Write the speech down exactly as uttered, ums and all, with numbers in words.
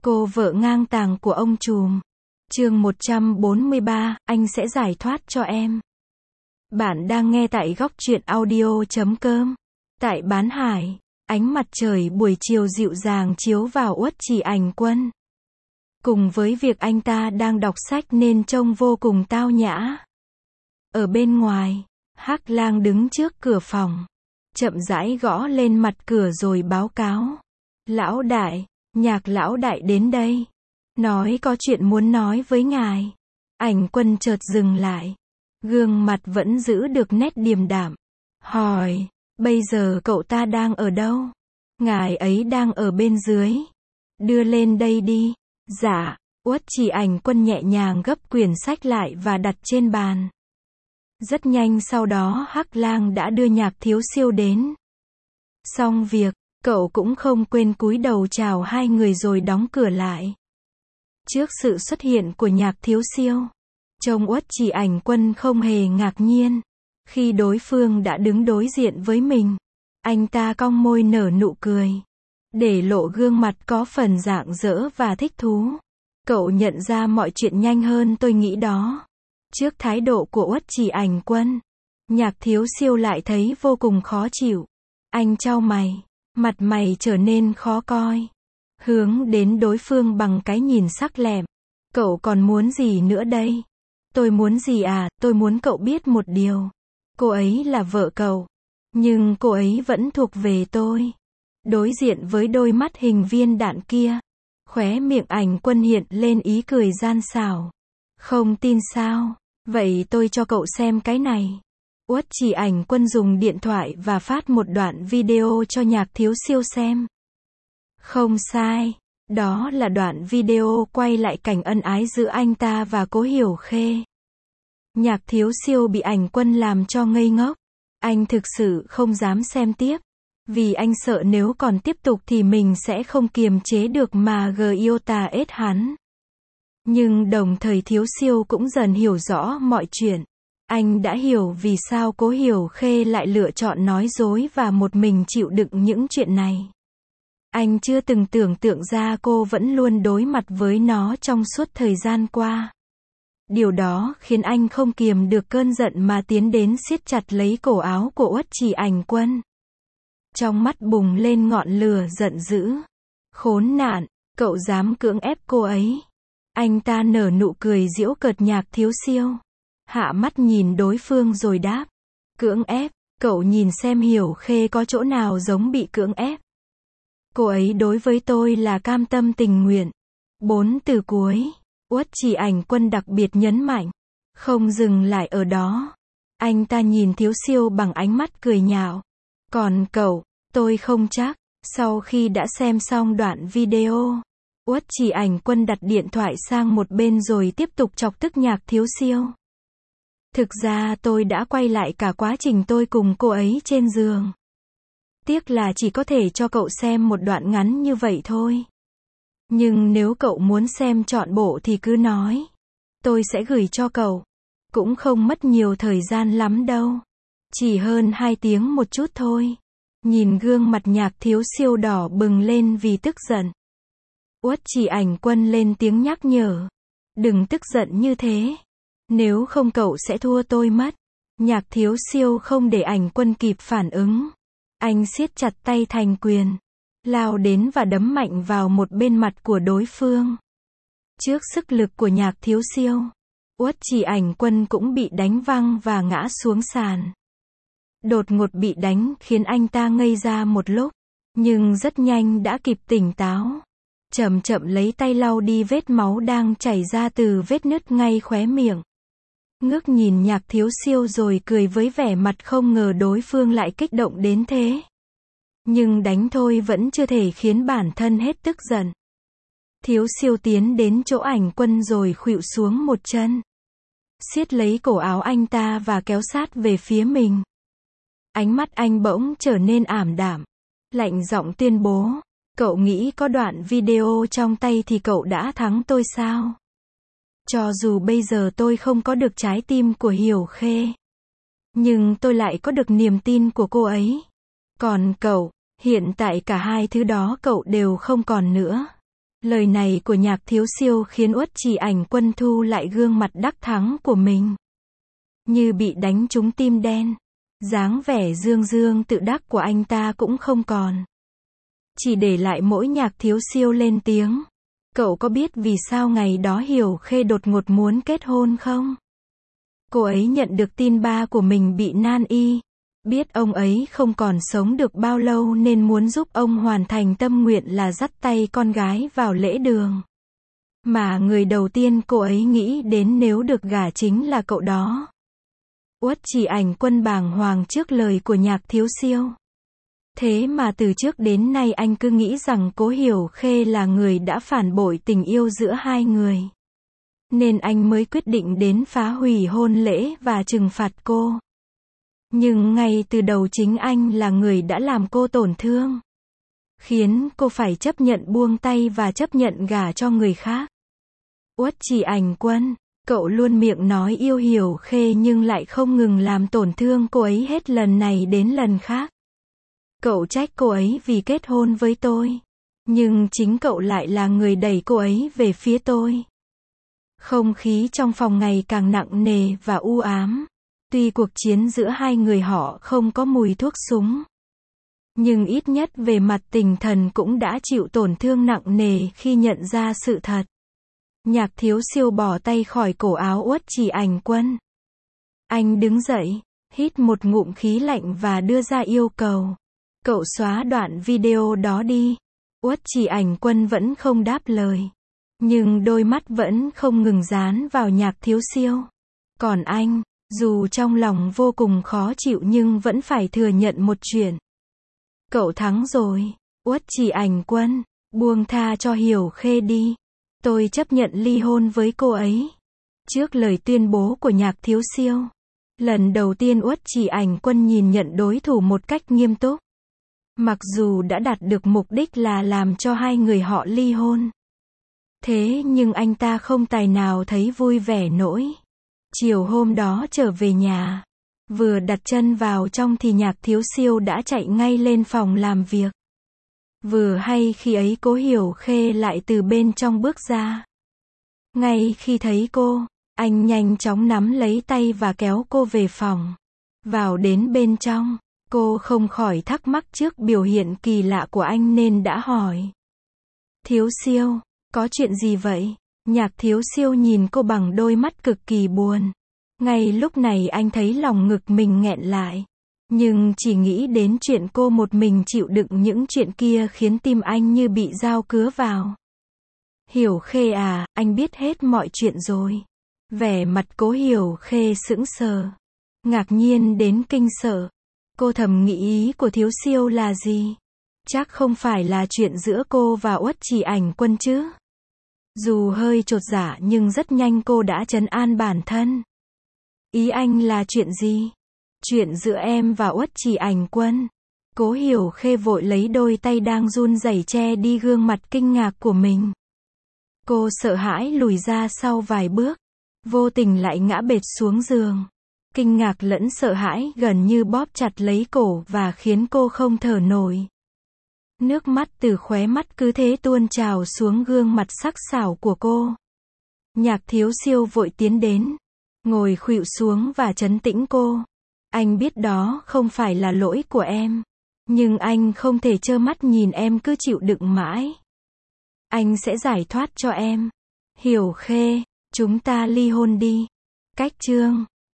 Cô vợ ngang tàng của ông trùm. Chương một trăm bốn mươi ba, anh sẽ giải thoát cho em. Bạn đang nghe tại góc truyện audio chấm com. Tại Bán Hải, ánh mặt trời buổi chiều dịu dàng chiếu vào Uất Trì Ảnh Quân. Cùng với việc anh ta đang đọc sách nên trông vô cùng tao nhã. Ở bên ngoài, Hắc Lang đứng trước cửa phòng, chậm rãi gõ lên mặt cửa rồi báo cáo. Lão đại, Nhạc lão đại đến đây. Nói có chuyện muốn nói với ngài. Ảnh Quân chợt dừng lại. Gương mặt vẫn giữ được nét điềm đạm. Hỏi, bây giờ cậu ta đang ở đâu? Ngài ấy đang ở bên dưới. Đưa lên đây đi. Dạ. Uất Trì Ảnh Quân nhẹ nhàng gấp quyển sách lại và đặt trên bàn. Rất nhanh sau đó Hắc Lang đã đưa Nhạc Thiếu Siêu đến. Xong việc, cậu cũng không quên cúi đầu chào hai người rồi đóng cửa lại. Trước sự xuất hiện của Nhạc Thiếu Siêu, trông Uất Trì Ảnh Quân không hề ngạc nhiên. Khi đối phương đã đứng đối diện với mình, anh ta cong môi nở nụ cười, để lộ gương mặt có phần rạng rỡ và thích thú. Cậu nhận ra mọi chuyện nhanh hơn tôi nghĩ đó. Trước thái độ của Uất Trì Ảnh Quân, Nhạc Thiếu Siêu lại thấy vô cùng khó chịu. Anh chau mày, mặt mày trở nên khó coi, hướng đến đối phương bằng cái nhìn sắc lẹm. Cậu còn muốn gì nữa đây? Tôi muốn gì à? Tôi muốn cậu biết một điều. Cô ấy là vợ cậu, nhưng cô ấy vẫn thuộc về tôi. Đối diện với đôi mắt hình viên đạn kia, khóe miệng Ảnh Quân hiện lên ý cười gian xảo. Không tin sao? Vậy tôi cho cậu xem cái này. Uất Trì Ảnh Quân dùng điện thoại và phát một đoạn video cho Nhạc Thiếu Siêu xem. Không sai, đó là đoạn video quay lại cảnh ân ái giữa anh ta và Cố Hiểu Khê. Nhạc Thiếu Siêu bị Ảnh Quân làm cho ngây ngốc. Anh thực sự không dám xem tiếp, vì anh sợ nếu còn tiếp tục thì mình sẽ không kiềm chế được mà giota ết hắn. Nhưng đồng thời Thiếu Siêu cũng dần hiểu rõ mọi chuyện. Anh đã hiểu vì sao Cố Hiểu Khê lại lựa chọn nói dối và một mình chịu đựng những chuyện này. Anh chưa từng tưởng tượng ra cô vẫn luôn đối mặt với nó trong suốt thời gian qua. Điều đó khiến anh không kiềm được cơn giận mà tiến đến siết chặt lấy cổ áo của Uất Trì Ảnh Quân. Trong mắt bùng lên ngọn lửa giận dữ. Khốn nạn, cậu dám cưỡng ép cô ấy. Anh ta nở nụ cười giễu cợt Nhạc Thiếu Siêu. Hạ mắt nhìn đối phương rồi đáp. Cưỡng ép, cậu nhìn xem Hiểu Khê có chỗ nào giống bị cưỡng ép. Cô ấy đối với tôi là cam tâm tình nguyện. Bốn từ cuối, Uất Trì Ảnh Quân đặc biệt nhấn mạnh. Không dừng lại ở đó. Anh ta nhìn Thiếu Siêu bằng ánh mắt cười nhạo. Còn cậu, tôi không chắc. Sau khi đã xem xong đoạn video, Uất Trì Ảnh Quân đặt điện thoại sang một bên rồi tiếp tục chọc tức Nhạc Thiếu Siêu. Thực ra tôi đã quay lại cả quá trình tôi cùng cô ấy trên giường. Tiếc là chỉ có thể cho cậu xem một đoạn ngắn như vậy thôi. Nhưng nếu cậu muốn xem trọn bộ thì cứ nói. Tôi sẽ gửi cho cậu. Cũng không mất nhiều thời gian lắm đâu. Chỉ hơn hai tiếng một chút thôi. Nhìn gương mặt Nhạc Thiếu Siêu đỏ bừng lên vì tức giận, Uất Trì Ảnh Quân lên tiếng nhắc nhở. Đừng tức giận như thế. Nếu không cậu sẽ thua tôi mất. Nhạc Thiếu Siêu không để Ảnh Quân kịp phản ứng. Anh siết chặt tay thành quyền, lao đến và đấm mạnh vào một bên mặt của đối phương. Trước sức lực của Nhạc Thiếu Siêu, Uất Trì Ảnh Quân cũng bị đánh văng và ngã xuống sàn. Đột ngột bị đánh khiến anh ta ngây ra một lúc, nhưng rất nhanh đã kịp tỉnh táo. Chậm chậm lấy tay lau đi vết máu đang chảy ra từ vết nứt ngay khóe miệng. Ngước nhìn Nhạc Thiếu Siêu rồi cười với vẻ mặt không ngờ đối phương lại kích động đến thế. Nhưng đánh thôi vẫn chưa thể khiến bản thân hết tức giận. Thiếu Siêu tiến đến chỗ Ảnh Quân rồi khuỵu xuống một chân, siết lấy cổ áo anh ta và kéo sát về phía mình. Ánh mắt anh bỗng trở nên ảm đạm, lạnh giọng tuyên bố. Cậu nghĩ có đoạn video trong tay thì cậu đã thắng tôi sao? Cho dù bây giờ tôi không có được trái tim của Hiểu Khê, nhưng tôi lại có được niềm tin của cô ấy. Còn cậu, hiện tại cả hai thứ đó cậu đều không còn nữa. Lời này của Nhạc Thiếu Siêu khiến Uất Chỉ Ảnh Quân thu lại gương mặt đắc thắng của mình. Như bị đánh trúng tim đen. Dáng vẻ dương dương tự đắc của anh ta cũng không còn. Chỉ để lại mỗi Nhạc Thiếu Siêu lên tiếng. Cậu có biết vì sao ngày đó Hiểu Khê đột ngột muốn kết hôn không? Cô ấy nhận được tin ba của mình bị nan y. Biết ông ấy không còn sống được bao lâu nên muốn giúp ông hoàn thành tâm nguyện là dắt tay con gái vào lễ đường. Mà người đầu tiên cô ấy nghĩ đến nếu được gả chính là cậu đó. Uất Chỉ Ảnh Quân bàng hoàng trước lời của Nhạc Thiếu Siêu. Thế mà từ trước đến nay anh cứ nghĩ rằng Cố Hiểu Khê là người đã phản bội tình yêu giữa hai người. Nên anh mới quyết định đến phá hủy hôn lễ và trừng phạt cô. Nhưng ngay từ đầu chính anh là người đã làm cô tổn thương. Khiến cô phải chấp nhận buông tay và chấp nhận gả cho người khác. Uất Chỉ Ảnh Quân, cậu luôn miệng nói yêu Hiểu Khê nhưng lại không ngừng làm tổn thương cô ấy hết lần này đến lần khác. Cậu trách cô ấy vì kết hôn với tôi. Nhưng chính cậu lại là người đẩy cô ấy về phía tôi. Không khí trong phòng ngày càng nặng nề và u ám. Tuy cuộc chiến giữa hai người họ không có mùi thuốc súng. Nhưng ít nhất về mặt tinh thần cũng đã chịu tổn thương nặng nề khi nhận ra sự thật. Nhạc Thiếu Siêu bỏ tay khỏi cổ áo Uất Chỉ Ảnh Quân. Anh đứng dậy, hít một ngụm khí lạnh và đưa ra yêu cầu. Cậu xóa đoạn video đó đi. Uất Chỉ Ảnh Quân vẫn không đáp lời. Nhưng đôi mắt vẫn không ngừng dán vào Nhạc Thiếu Siêu. Còn anh, dù trong lòng vô cùng khó chịu nhưng vẫn phải thừa nhận một chuyện. Cậu thắng rồi. Uất Chỉ Ảnh Quân, buông tha cho Hiểu Khê đi. Tôi chấp nhận ly hôn với cô ấy. Trước lời tuyên bố của Nhạc Thiếu Siêu, lần đầu tiên Uất Chỉ Ảnh Quân nhìn nhận đối thủ một cách nghiêm túc. Mặc dù đã đạt được mục đích là làm cho hai người họ ly hôn. Thế nhưng anh ta không tài nào thấy vui vẻ nổi. Chiều hôm đó trở về nhà. Vừa đặt chân vào trong thì Nhạc Thiếu Siêu đã chạy ngay lên phòng làm việc. Vừa hay khi ấy Cố Hiểu Khê lại từ bên trong bước ra. Ngay khi thấy cô, anh nhanh chóng nắm lấy tay và kéo cô về phòng. Vào đến bên trong, cô không khỏi thắc mắc trước biểu hiện kỳ lạ của anh nên đã hỏi. Thiếu Siêu, có chuyện gì vậy? Nhạc Thiếu Siêu nhìn cô bằng đôi mắt cực kỳ buồn. Ngay lúc này anh thấy lòng ngực mình nghẹn lại. Nhưng chỉ nghĩ đến chuyện cô một mình chịu đựng những chuyện kia khiến tim anh như bị dao cứa vào. Hiểu Khê à, anh biết hết mọi chuyện rồi. Vẻ mặt Cố Hiểu Khê sững sờ. Ngạc nhiên đến kinh sợ. Cô thầm nghĩ ý của Thiếu Siêu là gì? Chắc không phải là chuyện giữa cô và Uất Chỉ Ảnh Quân chứ? Dù hơi chột dạ nhưng rất nhanh cô đã trấn an bản thân. Ý anh là chuyện gì? Chuyện giữa em và Uất Chỉ Ảnh Quân. Cố Hiểu Khê vội lấy đôi tay đang run rẩy che đi gương mặt kinh ngạc của mình. Cô sợ hãi lùi ra sau vài bước. Vô tình lại ngã bệt xuống giường. Kinh ngạc lẫn sợ hãi gần như bóp chặt lấy cổ và khiến cô không thở nổi. Nước mắt từ khóe mắt cứ thế tuôn trào xuống gương mặt sắc sảo của cô. Nhạc Thiếu Siêu vội tiến đến. Ngồi khuỵu xuống và trấn tĩnh cô. Anh biết đó không phải là lỗi của em. Nhưng anh không thể trơ mắt nhìn em cứ chịu đựng mãi. Anh sẽ giải thoát cho em. Hiểu Khê, chúng ta ly hôn đi. Cách chương